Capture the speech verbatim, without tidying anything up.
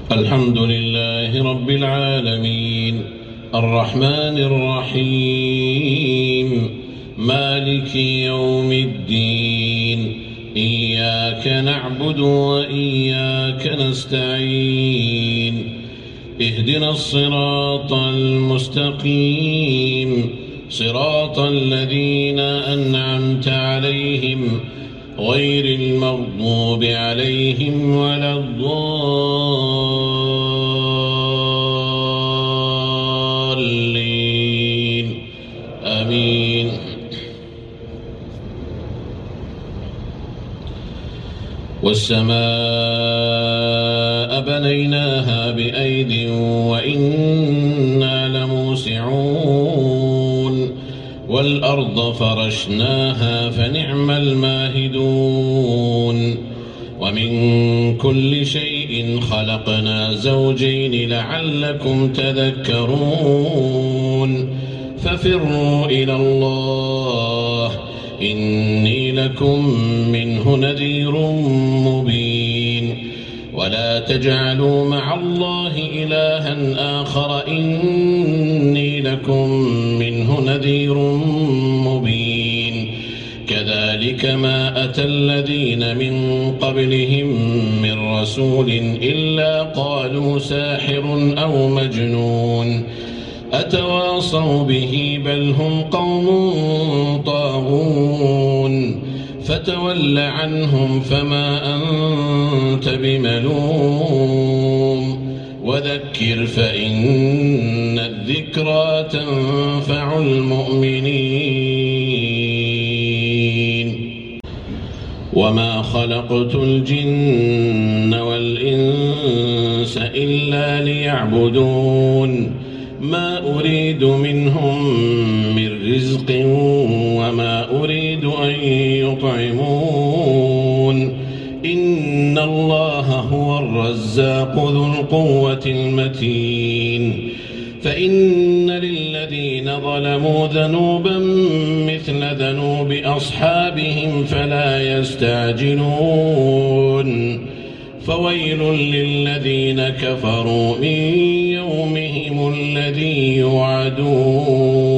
الحمد لله رب العالمين الرحمن الرحيم مالك يوم الدين إياك نعبد وإياك نستعين اهدنا الصراط المستقيم صراط الذين أنعمت عليهم غير المغضوب عليهم ولا الضالين آمين. والسماء بنيناها بأيد وإنا لموسعون والأرض فرشناها فنعم الماهدون ومن كل شيء خلقنا زوجين لعلكم تذكرون ففروا إلى الله إني لكم منه نذير مبين ولا تجعلوا مع الله إلها آخر إني لكم منه نذير مبين كذلك ما أتى الذين من قبلهم من رسول إلا قالوا ساحر أو مجنون أتواصوا به بل هم قوم طاغون فتول عنهم فما أنت بملوم وذكر فإن الذكرى تنفع المؤمنين وما خلقت الجن والإنس إلا ليعبدون ما أريد منهم من رزق وما أريد أن يطعمون إن الله هو الرزاق ذو القوة المتين فإن للذين ظلموا ذنوبا مثل ذنوب أصحابهم فلا يستعجلون فويل للذين كفروا من يومهم الذي يوعدون.